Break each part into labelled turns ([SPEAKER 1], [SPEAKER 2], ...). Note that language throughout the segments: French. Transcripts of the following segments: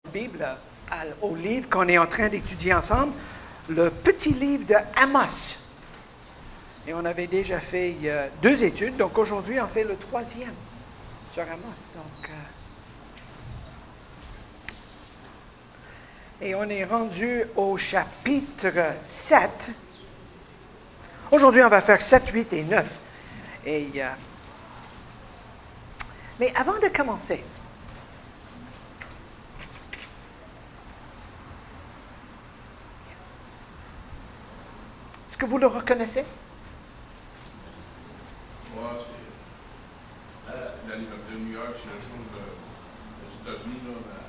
[SPEAKER 1] Bible au livre qu'on est en train d'étudier ensemble, le petit livre de Amos. Et on avait déjà fait 2 études, donc aujourd'hui on fait le 3e sur Amos. Donc, et on est rendu au chapitre 7. Aujourd'hui on va faire 7, 8 et 9. Mais avant de commencer, est-ce que vous le reconnaissez?
[SPEAKER 2] Moi, c'est la liberté de New York, c'est la chose aux États-Unis.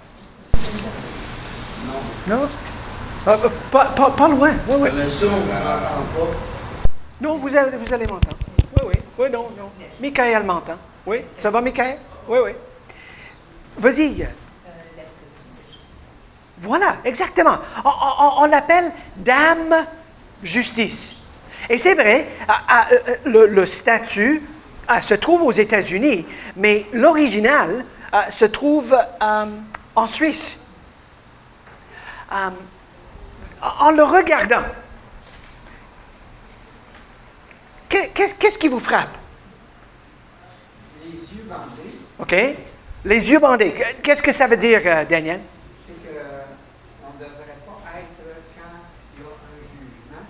[SPEAKER 1] Non? Pas loin. Oui, oui.
[SPEAKER 3] Mais ça, on ne s'entend pas.
[SPEAKER 1] Non, vous allez m'entendre. Oui. Oui, non. Michael m'entend. Oui, ça va, Michael? Oui. Vas-y. Voilà, exactement. On l'appelle Dame Justice. Et c'est vrai, le statut se trouve aux États-Unis, mais l'original se trouve en Suisse. En le regardant, qu'est-ce qui vous frappe?
[SPEAKER 3] Les yeux bandés.
[SPEAKER 1] OK. Les yeux bandés. Qu'est-ce que ça veut dire, Daniel?
[SPEAKER 3] C'est qu'on ne devrait pas être, quand il y a un jugement,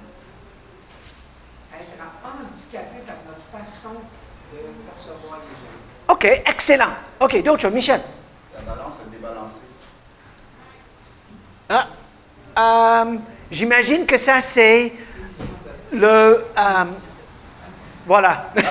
[SPEAKER 3] être handicapé par notre façon de percevoir les gens.
[SPEAKER 1] OK, excellent. OK, d'autres choses. Michel?
[SPEAKER 4] La balance est débalancée.
[SPEAKER 1] J'imagine que ça, c'est le... voilà.
[SPEAKER 4] Donc,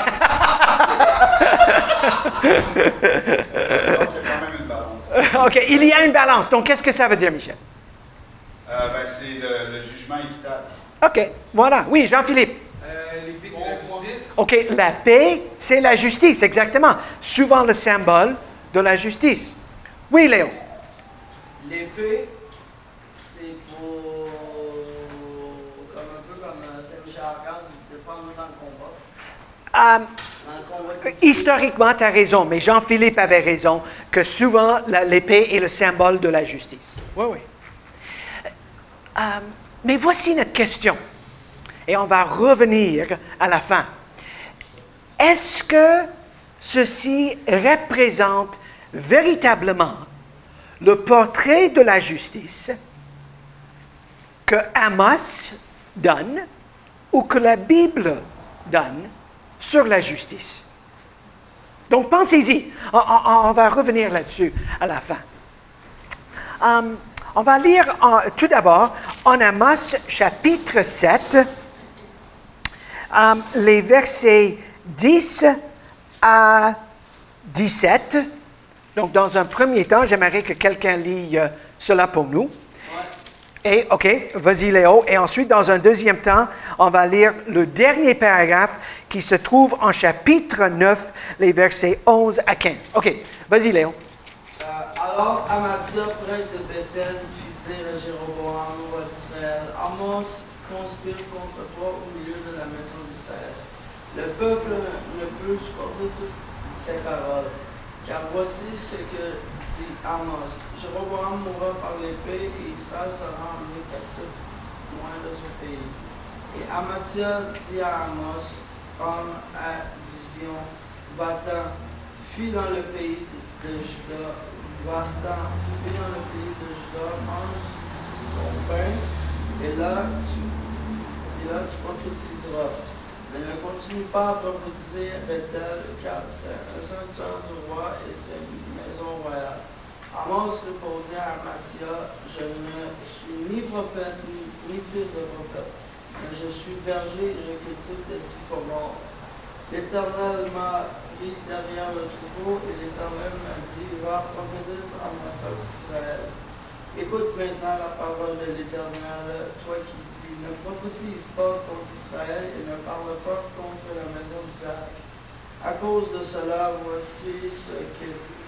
[SPEAKER 4] il y a quand même une balance.
[SPEAKER 1] OK, il y a une balance. Donc, qu'est-ce que ça veut dire, Michel?
[SPEAKER 4] C'est le jugement équitable.
[SPEAKER 1] OK, voilà. Oui, Jean-Philippe.
[SPEAKER 2] L'épée, c'est la justice.
[SPEAKER 1] OK, la paix, c'est la justice, exactement. Souvent le symbole de la justice. Oui, Léo.
[SPEAKER 3] L'épée, c'est pour, comme un peu comme Saint-Michel-Archange, de prendre dans le combat. Dans le combat.
[SPEAKER 1] Historiquement, tu as raison, mais Jean-Philippe avait raison que souvent l'épée est le symbole de la justice. Oui. Mais voici notre question, et on va revenir à la fin. Est-ce que ceci représente véritablement le portrait de la justice que Amos donne ou que la Bible donne sur la justice? Donc, pensez-y. On va revenir là-dessus à la fin. On va lire tout d'abord en Amos chapitre 7, les versets 10 à 17. Donc, dans un premier temps, j'aimerais que quelqu'un lit cela pour nous. Et, OK, vas-y Léo. Et ensuite, dans un deuxième temps, on va lire le dernier paragraphe qui se trouve en chapitre 9, les versets 11 à 15. OK, vas-y Léo.
[SPEAKER 3] Alors Amathia, prêtre de Bethel, fit dire à Jéroboam, roi d'Israël, Amos conspire contre toi au milieu de la maison d'Israël. Le peuple ne peut supporter toutes ces paroles. Car voici ce que dit Amos. Jéroboam mourra par l'épée et Israël sera emmené captif loin de son pays. Et Amathia dit à Amos, femme à vision, va-t'en, fuis dans le pays de Juda, va-t'en, fuis dans le pays de Juda, mange ton pain, et là tu prophétiseras. Mais ne continue pas à prophétiser à Bethel, car c'est un sanctuaire du roi et c'est une maison royale. Amos répondit à Amathia, je ne suis ni prophète ni fils de prophète, mais je suis berger et je cultive des sycomores. L'Éternel m'a mis derrière le troupeau et l'Éternel m'a dit, va prophétiser à mon peuple Israël. Écoute maintenant la parole de l'Éternel, toi qui dis, ne prophétise pas contre Israël et ne parle pas contre la maison d'Isaac. À cause de cela, voici ce que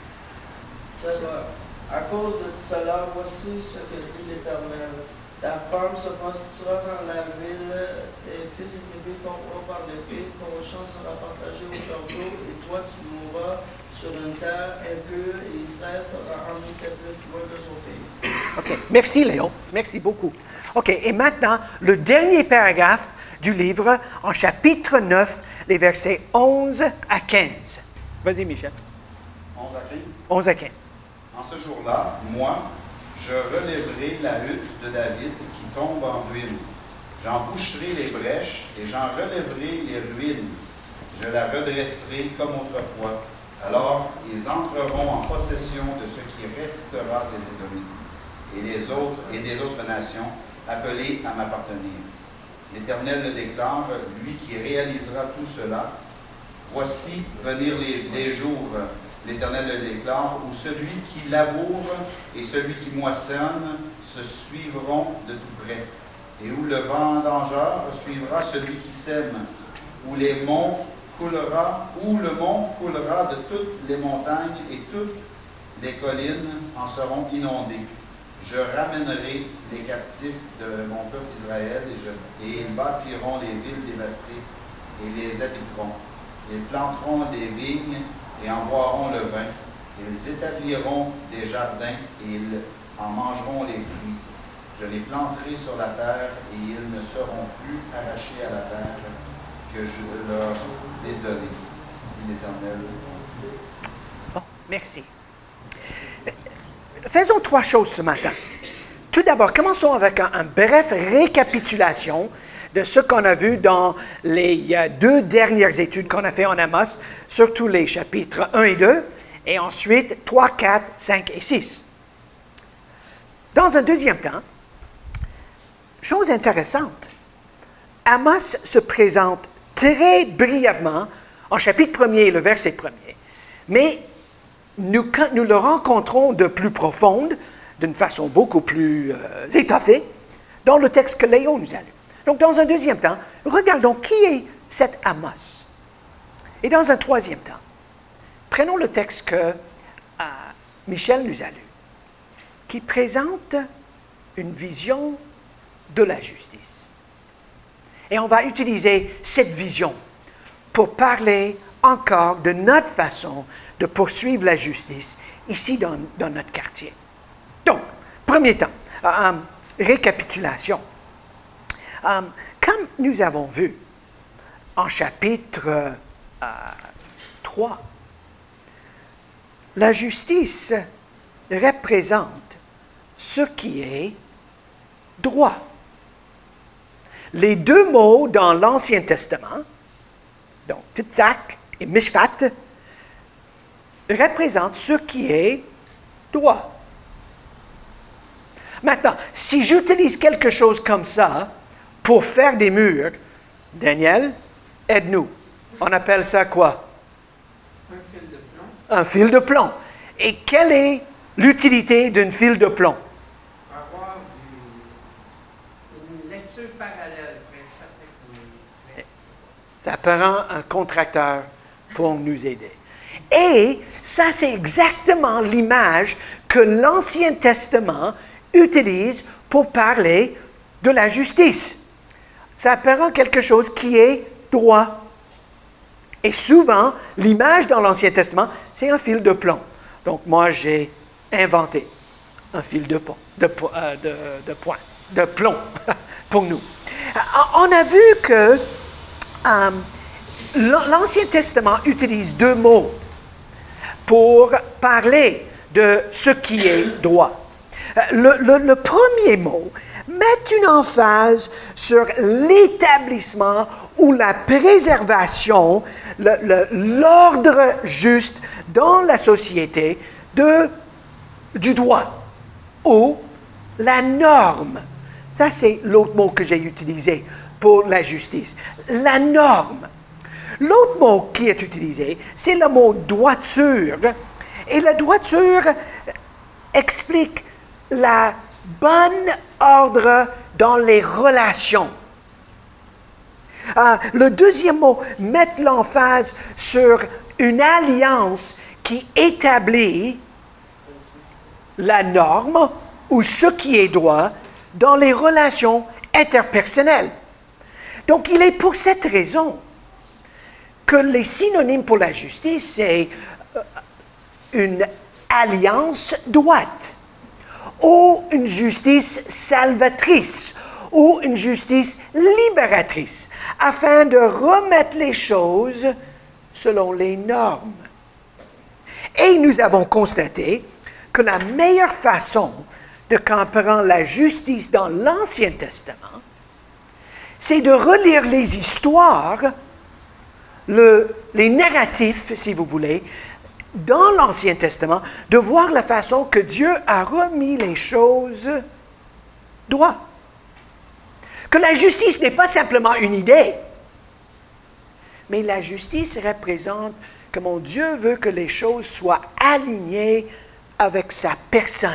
[SPEAKER 3] dit l'Éternel. Ta femme se prostituera dans la ville, tes fils et tes filles tomberont par l'épée, ton champ sera partagé au cordeau, et toi tu mourras sur une terre impure, et Israël sera emmené captif loin de son pays.
[SPEAKER 1] OK. Merci, Léon. Merci beaucoup. OK. Et maintenant, le dernier paragraphe du livre, en chapitre 9, les versets 11 à 15. Vas-y, Michel.
[SPEAKER 4] 11 à 15.
[SPEAKER 1] 11 à 15.
[SPEAKER 4] En ce jour-là, moi, je relèverai la hutte de David qui tombe en ruine. J'en boucherai les brèches et j'en relèverai les ruines. Je la redresserai comme autrefois. Alors ils entreront en possession de ce qui restera des Édomites et des autres nations appelées à m'appartenir. L'Éternel le déclare, lui qui réalisera tout cela. Voici venir des jours, l'Éternel le déclare, où celui qui laboure et celui qui moissonne se suivront de tout près, et où le vendangeur suivra celui qui sème, où le mont coulera de toutes les montagnes et toutes les collines en seront inondées. Je ramènerai les captifs de mon peuple Israël et ils bâtiront les villes dévastées et les habiteront. Ils planteront des vignes et en boiront le vin. Ils établiront des jardins et ils en mangeront les fruits. Je les planterai sur la terre et ils ne seront plus arrachés à la terre que je leur ai donnée, dit l'Éternel.
[SPEAKER 1] Bon, merci. Faisons 3 choses ce matin. Tout d'abord, commençons avec un bref récapitulation de ce qu'on a vu dans les 2 dernières études qu'on a fait en Amos, surtout les chapitres 1 et 2, et ensuite 3, 4, 5 et 6. Dans un deuxième temps, chose intéressante, Amos se présente très brièvement en chapitre 1er, le verset 1er, mais nous le rencontrons de plus profonde, d'une façon beaucoup plus étoffée, dans le texte que Léon nous a lu. Donc, dans un deuxième temps, regardons qui est cet Amos. Et dans un troisième temps, prenons le texte que Michel nous a lu, qui présente une vision de la justice. Et on va utiliser cette vision pour parler encore de notre façon de poursuivre la justice ici dans notre quartier. Donc, premier temps, récapitulation. Comme nous avons vu en chapitre 3, la justice représente ce qui est droit. Les 2 mots dans l'Ancien Testament, donc Titzak et Mishpat, représentent ce qui est droit. Maintenant, si j'utilise quelque chose comme ça pour faire des murs, Daniel, aide-nous. On appelle ça quoi?
[SPEAKER 3] Un fil de plomb.
[SPEAKER 1] Un fil de plomb. Et quelle est l'utilité d'un fil de plomb?
[SPEAKER 3] Avoir une lecture parallèle pour une certaine.
[SPEAKER 1] Ça prend un contracteur pour nous aider. Et ça, c'est exactement l'image que l'Ancien Testament utilise pour parler de la justice. Ça prend quelque chose qui est droit. Et souvent, l'image dans l'Ancien Testament, c'est un fil de plomb. Donc, moi, j'ai inventé un fil de plomb pour nous. On a vu que l'Ancien Testament utilise 2 mots pour parler de ce qui est droit. Le premier mot met une emphase sur l'établissement ou la préservation, l'ordre juste dans la société du droit ou la norme. Ça, c'est l'autre mot que j'ai utilisé pour la justice. La norme. L'autre mot qui est utilisé, c'est le mot droiture. Et la droiture explique la bonne ordre dans les relations. Le deuxième mot met l'emphase sur une alliance qui établit la norme ou ce qui est droit dans les relations interpersonnelles. Donc, il est pour cette raison que les synonymes pour la justice, c'est une alliance droite ou une justice salvatrice, ou une justice libératrice, afin de remettre les choses selon les normes. Et nous avons constaté que la meilleure façon de comprendre la justice dans l'Ancien Testament, c'est de relire les histoires, les narratifs, si vous voulez, dans l'Ancien Testament, de voir la façon que Dieu a remis les choses droit. Que la justice n'est pas simplement une idée, mais la justice représente comment Dieu veut que les choses soient alignées avec sa personne.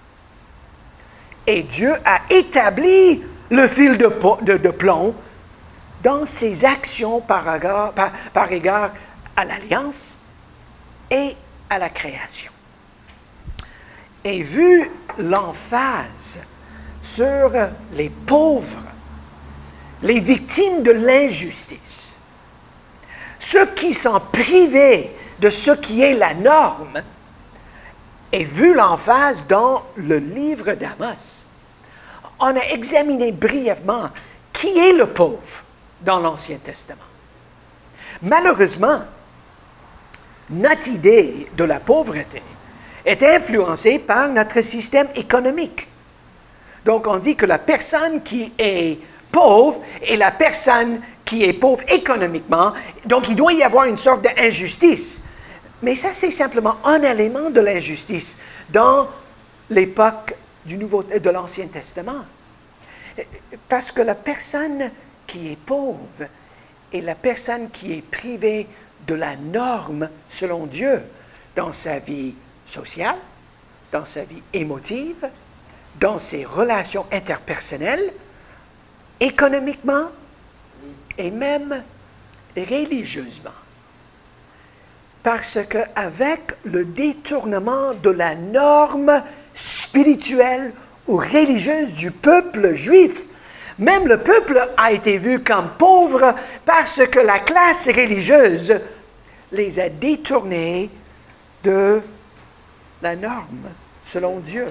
[SPEAKER 1] Et Dieu a établi le fil de plomb dans ses actions par égard à l'alliance et à la création. Et vu l'emphase sur les pauvres, les victimes de l'injustice, ceux qui sont privés de ce qui est la norme, et vu l'emphase dans le livre d'Amos, on a examiné brièvement qui est le pauvre dans l'Ancien Testament. Malheureusement, notre idée de la pauvreté est influencée par notre système économique. Donc, on dit que la personne qui est pauvre est la personne qui est pauvre économiquement, donc il doit y avoir une sorte d'injustice. Mais ça, c'est simplement un élément de l'injustice dans l'époque de l'Ancien Testament. Parce que la personne qui est pauvre est la personne qui est privée de la norme selon Dieu dans sa vie sociale, dans sa vie émotive, dans ses relations interpersonnelles, économiquement et même religieusement. Parce qu'avec le détournement de la norme spirituelle ou religieuse du peuple juif, même le peuple a été vu comme pauvre parce que la classe religieuse les a détournés de la norme selon Dieu.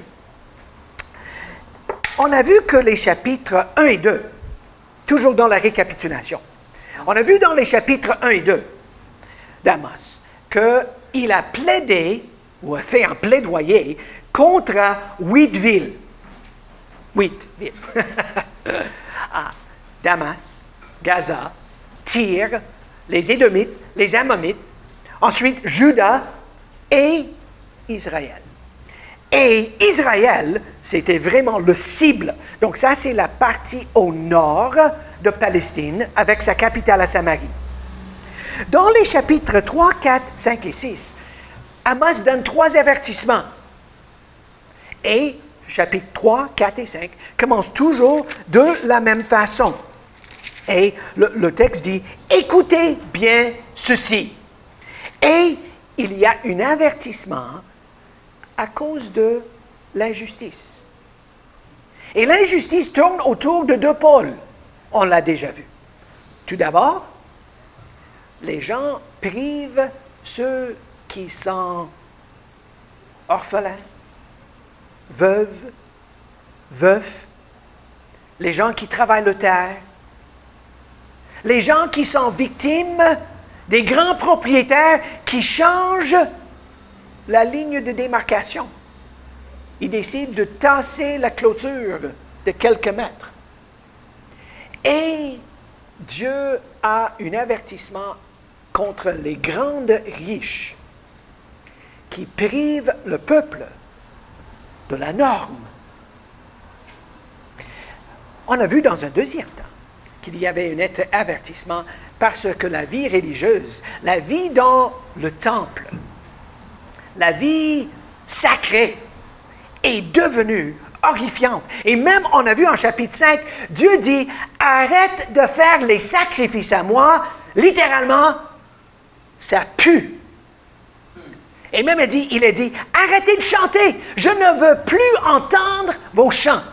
[SPEAKER 1] On a vu que les chapitres 1 et 2, toujours dans la récapitulation, on a vu dans les chapitres 1 et 2 d'Amos qu'il a plaidé, ou a fait un plaidoyer, contre 8 villes. 8 villes. Damas, Gaza, Tyr, les Édomites, les Ammonites, ensuite Juda et Israël. Et Israël, c'était vraiment le cible. Donc ça, c'est la partie au nord de Palestine, avec sa capitale à Samarie. Dans les chapitres 3, 4, 5 et 6, Amos donne 3 avertissements. Et chapitres 3, 4 et 5 commencent toujours de la même façon. Et le texte dit, « Écoutez bien ceci. » Et il y a un avertissement à cause de l'injustice. Et l'injustice tourne autour de 2 pôles. On l'a déjà vu. Tout d'abord, les gens privent ceux qui sont orphelins, veuves, veufs, les gens qui travaillent le terre, les gens qui sont victimes des grands propriétaires qui changent la ligne de démarcation. Ils décident de tasser la clôture de quelques mètres. Et Dieu a un avertissement contre les grandes riches qui privent le peuple de la norme. On a vu dans un deuxième temps qu'il y avait un avertissement parce que la vie religieuse, la vie dans le temple, la vie sacrée est devenue horrifiante. Et même, on a vu en chapitre 5, Dieu dit, arrête de faire les sacrifices à moi. Littéralement, ça pue. Et même il a dit, arrêtez de chanter. Je ne veux plus entendre vos chants.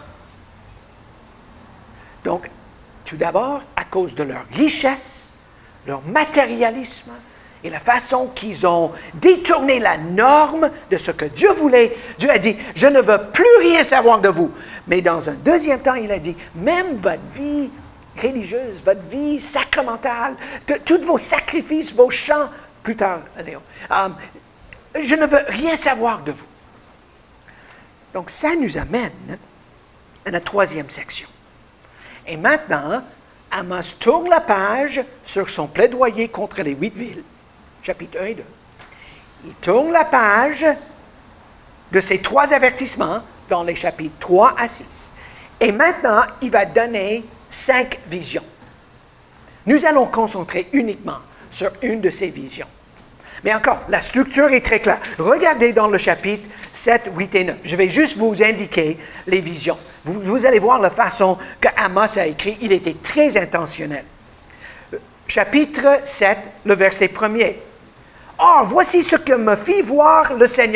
[SPEAKER 1] Donc, tout d'abord, à cause de leur richesse, leur matérialisme et la façon qu'ils ont détourné la norme de ce que Dieu voulait, Dieu a dit, je ne veux plus rien savoir de vous. Mais dans un deuxième temps, il a dit, même votre vie religieuse, votre vie sacramentale, tous vos sacrifices, vos chants, plus tard, Léon, je ne veux rien savoir de vous. Donc ça nous amène à la troisième section. Et maintenant, Amos tourne la page sur son plaidoyer contre les 8 villes, chapitres 1 et 2. Il tourne la page de ces 3 avertissements dans les chapitres 3 à 6. Et maintenant, il va donner 5 visions. Nous allons concentrer uniquement sur une de ces visions. Mais encore, la structure est très claire. Regardez dans le chapitre 7, 8 et 9. Je vais juste vous indiquer les visions. Vous allez voir la façon que Amos a écrit. Il était très intentionnel. Chapitre 7, le verset 1er. « Or, voici ce que me fit voir le Seigneur. »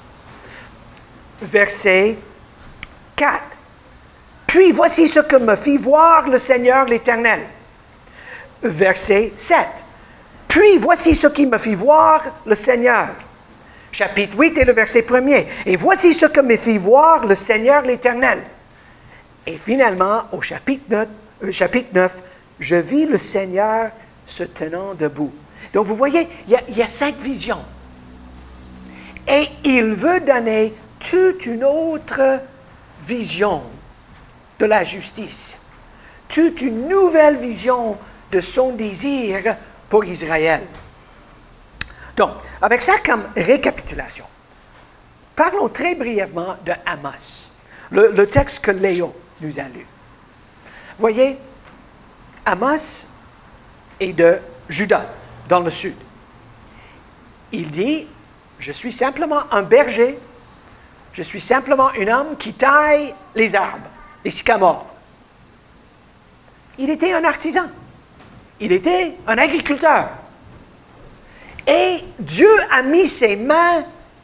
[SPEAKER 1] Verset 4. « Puis voici ce que me fit voir le Seigneur l'Éternel. » Verset 7. « Puis voici ce qui me fit voir le Seigneur. » Chapitre 8 et le verset 1er. « Et voici ce que me fit voir le Seigneur l'Éternel. » Et finalement, au chapitre 9, « Je vis le Seigneur se tenant debout. » Donc, vous voyez, il y a 5 visions. Et il veut donner toute une autre vision de la justice. Toute une nouvelle vision de son désir pour Israël. Donc, avec ça comme récapitulation, parlons très brièvement de Amos, le texte que Léo nous a lu. Voyez, Amos est de Juda, dans le sud. Il dit, je suis simplement un berger, je suis simplement un homme qui taille les arbres, les sycamores. Il était un artisan, il était un agriculteur. Et Dieu a mis ses mains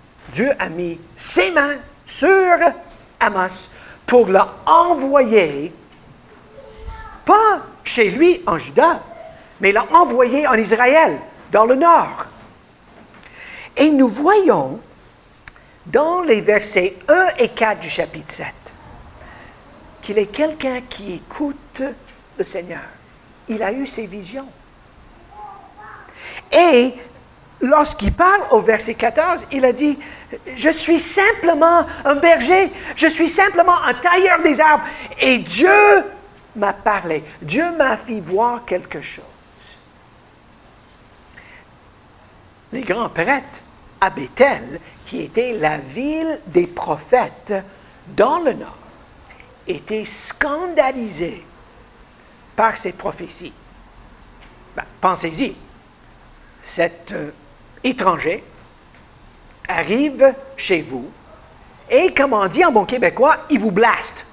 [SPEAKER 1] sur Amos pour l'envoyer, pas chez lui en Juda, mais l'a envoyé en Israël, dans le nord. Et nous voyons dans les versets 1 et 4 du chapitre 7 qu'il est quelqu'un qui écoute le Seigneur. Il a eu ses visions. Et lorsqu'il parle au verset 14, il a dit, je suis simplement un berger, je suis simplement un tailleur des arbres. Et Dieu m'a parlé, Dieu m'a fait voir quelque chose. Les grands prêtres à Béthel, qui était la ville des prophètes dans le nord, étaient scandalisés par ces prophéties. Pensez-y, cet étranger arrive chez vous et, comme on dit en bon québécois, il vous blaste.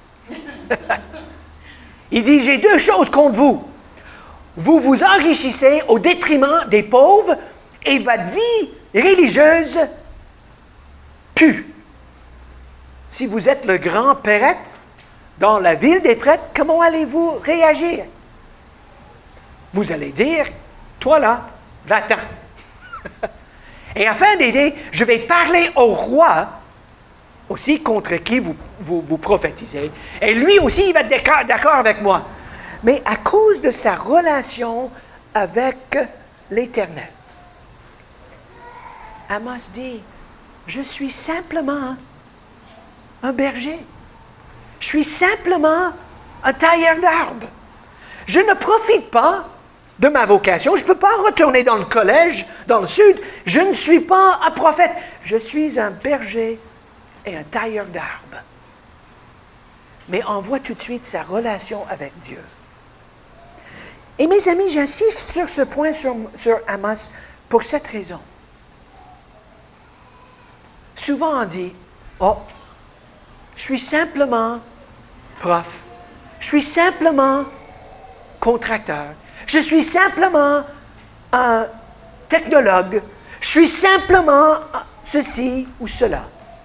[SPEAKER 1] Il dit, j'ai 2 choses contre vous. Vous vous enrichissez au détriment des pauvres et votre vie religieuse pue. Si vous êtes le grand prêtre dans la ville des prêtres, comment allez-vous réagir? Vous allez dire, toi là, va-t'en. Et afin d'aider, je vais parler au roi aussi contre qui vous prophétisez. Et lui aussi, il va être d'accord avec moi. Mais à cause de sa relation avec l'Éternel, Amos dit, je suis simplement un berger. Je suis simplement un tailleur d'arbres. Je ne profite pas de ma vocation. Je ne peux pas retourner dans le collège, dans le sud. Je ne suis pas un prophète. Je suis un berger et un tailleur d'arbres. Mais on voit tout de suite sa relation avec Dieu. Et mes amis, j'insiste sur ce point sur Amos pour cette raison. Souvent on dit, oh, je suis simplement prof, je suis simplement contracteur, je suis simplement un technologue, je suis simplement ceci ou cela.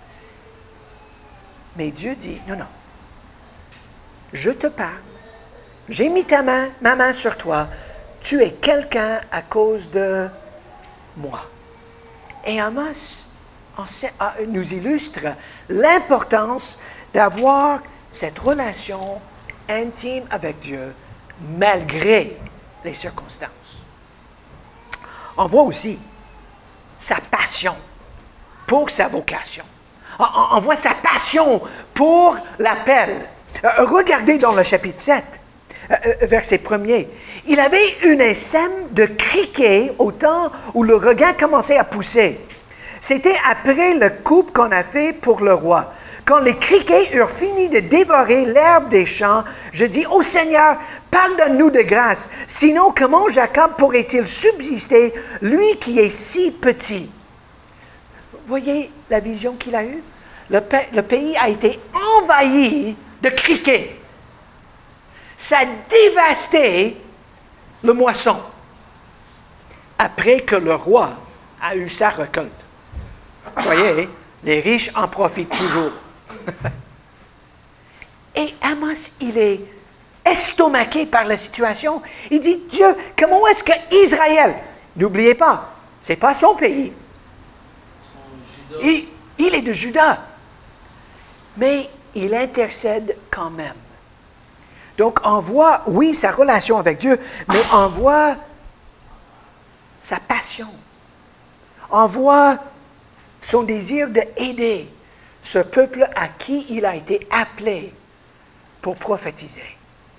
[SPEAKER 1] Mais Dieu dit, non, non, je te parle, j'ai mis ma main sur toi, tu es quelqu'un à cause de moi. Et Amos nous illustre l'importance d'avoir cette relation intime avec Dieu malgré les circonstances. On voit aussi sa passion pour sa vocation. On voit sa passion pour l'appel. Regardez dans le chapitre 7, verset 1er. Il avait une essaime de criquets au temps où le regain commençait à pousser. C'était après le coupe qu'on a fait pour le roi. Quand les criquets eurent fini de dévorer l'herbe des champs, je dis, « Ô Seigneur, pardonne-nous de grâce, sinon comment Jacob pourrait-il subsister, lui qui est si petit? » Voyez la vision qu'il a eue? Le pays a été envahi de criquets. Ça a dévasté le moisson après que le roi a eu sa récolte. Vous voyez, les riches en profitent toujours. Et Amos, il est estomaqué par la situation. Il dit, Dieu, comment est-ce qu'Israël, n'oubliez pas, ce n'est pas son pays. Il est de Juda. Mais il intercède quand même. Donc on voit, oui, sa relation avec Dieu, mais on voit sa passion. On voit son désir d'aider ce peuple à qui il a été appelé pour prophétiser.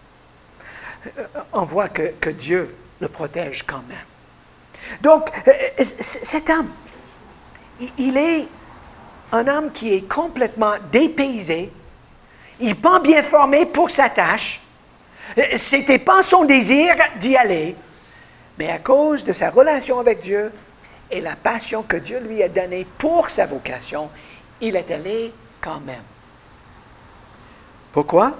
[SPEAKER 1] On voit que Dieu le protège quand même. Donc, cet homme, il est un homme qui est complètement dépaysé. Il n'est pas bien formé pour sa tâche. Ce n'était pas son désir d'y aller. Mais à cause de sa relation avec Dieu et la passion que Dieu lui a donnée pour sa vocation, il est allé quand même. Pourquoi?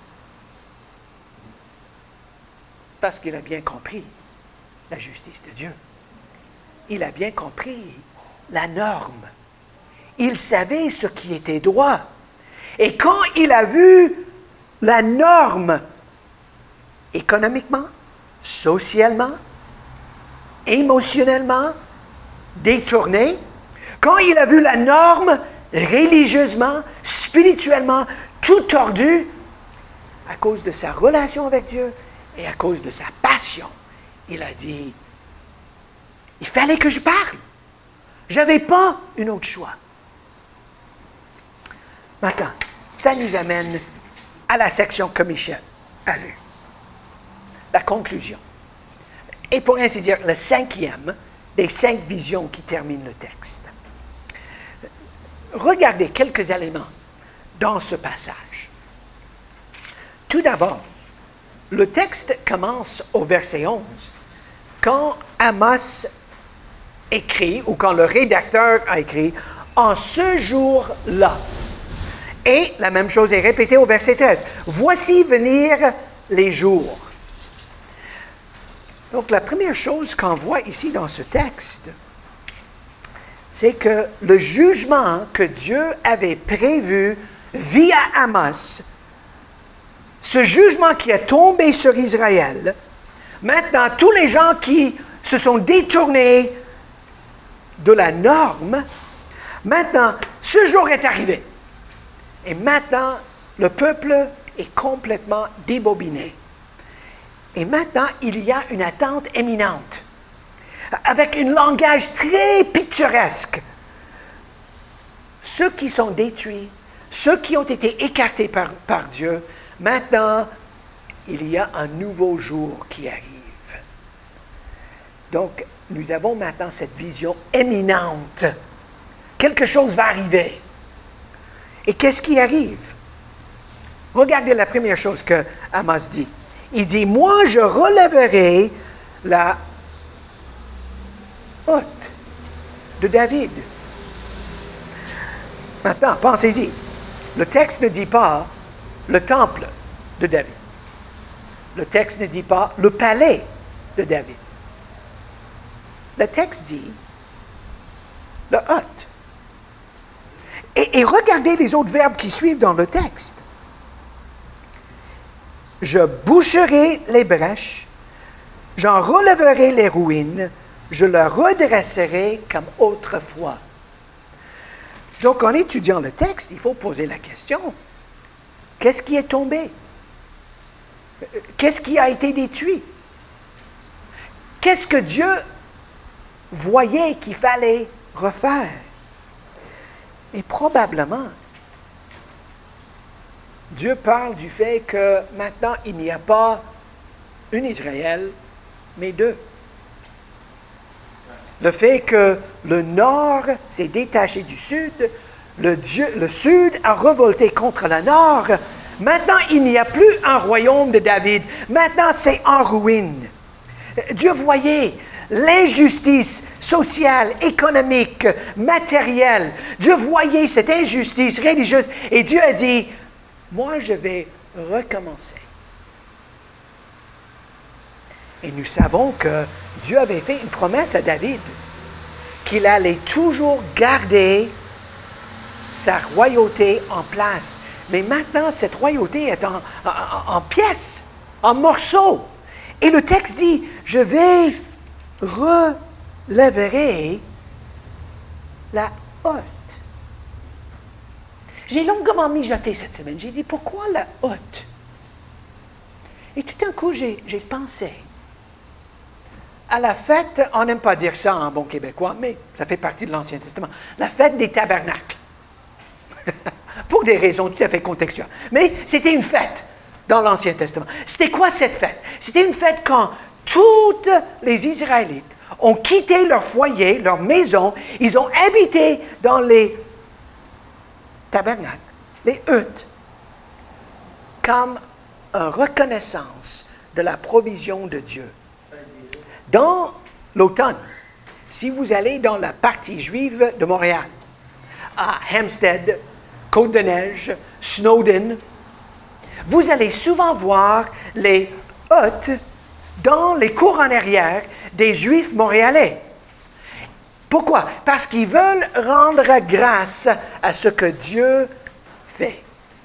[SPEAKER 1] Parce qu'il a bien compris la justice de Dieu. Il a bien compris la norme. Il savait ce qui était droit. Et quand il a vu la norme économiquement, socialement, émotionnellement détournée, quand il a vu la norme religieusement, spirituellement, tout tordu, à cause de sa relation avec Dieu et à cause de sa passion, il a dit, il fallait que je parle. Je n'avais pas un autre choix. Maintenant, ça nous amène à la section que Michel a lue. La conclusion. Et pour ainsi dire, le 5e des 5 visions qui terminent le texte. Regardez quelques éléments dans ce passage. Tout d'abord, le texte commence au verset 11. Quand Amos écrit, ou quand le rédacteur a écrit, « En ce jour-là », et la même chose est répétée au verset 13. « Voici venir les jours ». Donc, la première chose qu'on voit ici dans ce texte, c'est que le jugement que Dieu avait prévu via Amos, ce jugement qui est tombé sur Israël, maintenant, tous les gens qui se sont détournés de la norme, maintenant, ce jour est arrivé. Et maintenant, le peuple est complètement débobiné. Et maintenant, il y a une attente imminente, avec un langage très pittoresque. Ceux qui sont détruits, ceux qui ont été écartés par Dieu, maintenant, il y a un nouveau jour qui arrive. Donc, nous avons maintenant cette vision imminente. Quelque chose va arriver. Et qu'est-ce qui arrive? Regardez la première chose que Amos dit. Il dit, « Moi, je relèverai la haute de David. » Maintenant, pensez-y. Le texte ne dit pas le temple de David. Le texte ne dit pas le palais de David. Le texte dit le haute. Et regardez les autres verbes qui suivent dans le texte. Je boucherai les brèches, j'en relèverai les ruines, je le redresserai comme autrefois. Donc, en étudiant le texte, il faut poser la question, qu'est-ce qui est tombé? Qu'est-ce qui a été détruit? Qu'est-ce que Dieu voyait qu'il fallait refaire? Et probablement, Dieu parle du fait que maintenant, il n'y a pas un Israël, mais deux. Le fait que le nord s'est détaché du sud, le sud a revolté contre le nord. Maintenant, il n'y a plus un royaume de David. Maintenant, c'est en ruine. Dieu voyait l'injustice sociale, économique, matérielle. Dieu voyait cette injustice religieuse et Dieu a dit, moi, je vais recommencer. Et nous savons que Dieu avait fait une promesse à David, qu'il allait toujours garder sa royauté en place. Mais maintenant, cette royauté est en pièces, en morceaux. Et le texte dit, je vais relever la haute. J'ai longuement mijoté cette semaine. J'ai dit, pourquoi la haute? Et tout d'un coup, j'ai pensé à la fête, on n'aime pas dire ça en bon québécois, mais ça fait partie de l'Ancien Testament, la fête des tabernacles. Pour des raisons tout à fait contextuelles. Mais c'était une fête dans l'Ancien Testament. C'était quoi cette fête? C'était une fête quand tous les Israélites ont quitté leur foyer, leur maison, ils ont habité dans les tabernacles, les huttes, comme une reconnaissance de la provision de Dieu. Dans l'automne, si vous allez dans la partie juive de Montréal, à Hempstead, Côte-de-Neige, Snowden, vous allez souvent voir les huttes dans les cours en arrière des Juifs montréalais. Pourquoi? Parce qu'ils veulent rendre grâce à ce que Dieu fait.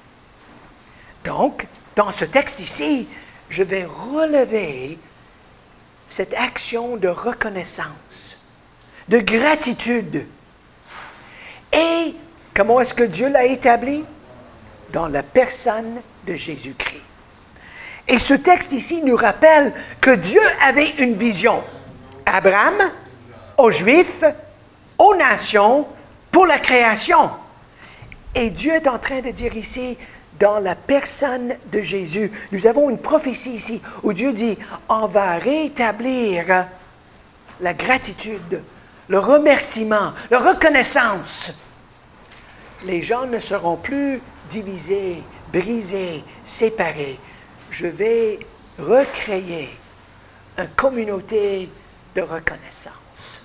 [SPEAKER 1] Donc, dans ce texte ici, je vais relever cette action de reconnaissance, de gratitude. Et comment est-ce que Dieu l'a établi? Dans la personne de Jésus-Christ. Et ce texte ici nous rappelle que Dieu avait une vision. Abraham, aux Juifs, aux nations, pour la création. Et Dieu est en train de dire ici, dans la personne de Jésus, nous avons une prophétie ici où Dieu dit, on va rétablir la gratitude, le remerciement, la reconnaissance. Les gens ne seront plus divisés, brisés, séparés. Je vais recréer une communauté de reconnaissance.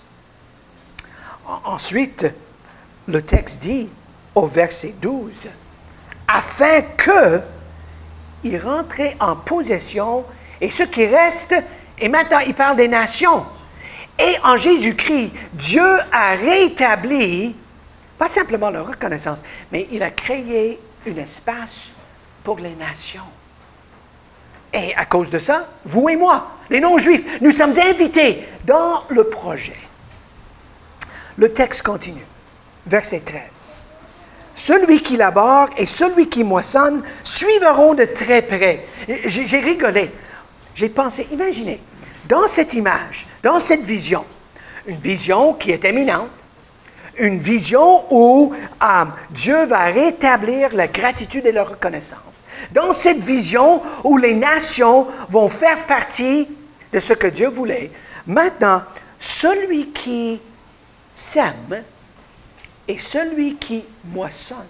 [SPEAKER 1] Ensuite, le texte dit, au verset 12, afin qu'ils rentraient en possession, et ce qui reste, et maintenant il parle des nations. Et en Jésus-Christ, Dieu a rétabli, pas simplement la reconnaissance, mais il a créé un espace pour les nations. Et à cause de ça, vous et moi, les non-juifs, nous sommes invités dans le projet. Le texte continue, verset 13. Celui qui labore et celui qui moissonne suivront de très près. J'ai rigolé. J'ai pensé, imaginez, dans cette image, dans cette vision, une vision qui est éminente, une vision où Dieu va rétablir la gratitude et la reconnaissance. Dans cette vision où les nations vont faire partie de ce que Dieu voulait, maintenant, celui qui sème et celui qui moissonne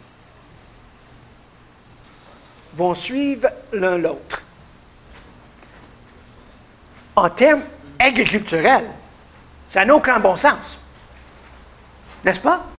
[SPEAKER 1] vont suivre l'un l'autre. En termes agriculturels, ça n'a aucun bon sens. N'est-ce pas?